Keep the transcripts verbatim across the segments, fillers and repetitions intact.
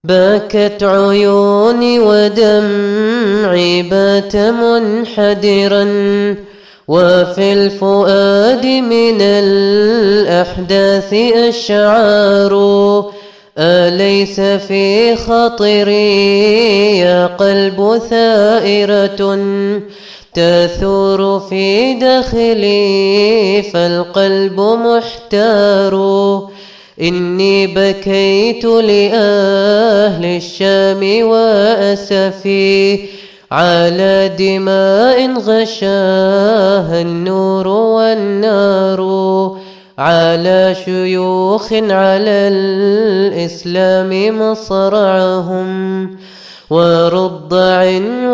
بكت عيوني ودمعي بات منحدرا، وفي الفؤاد من الأحداث أشعار. أليس في خاطري يا قلب ثائرة تثور في داخلي فالقلب محتار؟ إني بكيت لأهل الشام وأسفي على دماء غشاها النور والنار، على شيوخ على الإسلام مصرعهم ورضع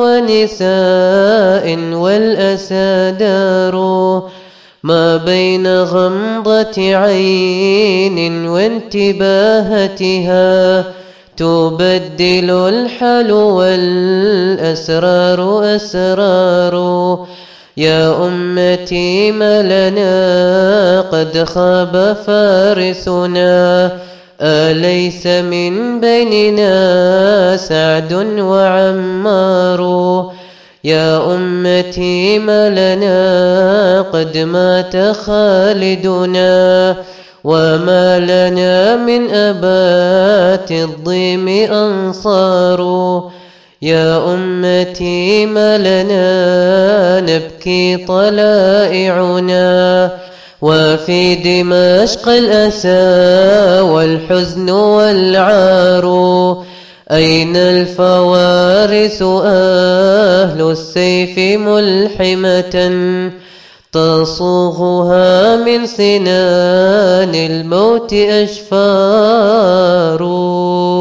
ونساء والأسى دار. ما بين غمضة عين وانتباهتها تبدل الحال والأسرار أسرار. يا أمتي ما لنا قد خاب فارسنا، أليس من بيننا سعد وعمار؟ يا أمتي ما لنا قد مات خالدنا، وما لنا من أبات الضيم أنصار. يا أمتي ما لنا نبكي طلائعنا، وفي دمشق الأسى والحزن والعار. أين الفوارس أهل السيف ملحمة تصوغها من سنان الموت أشفار؟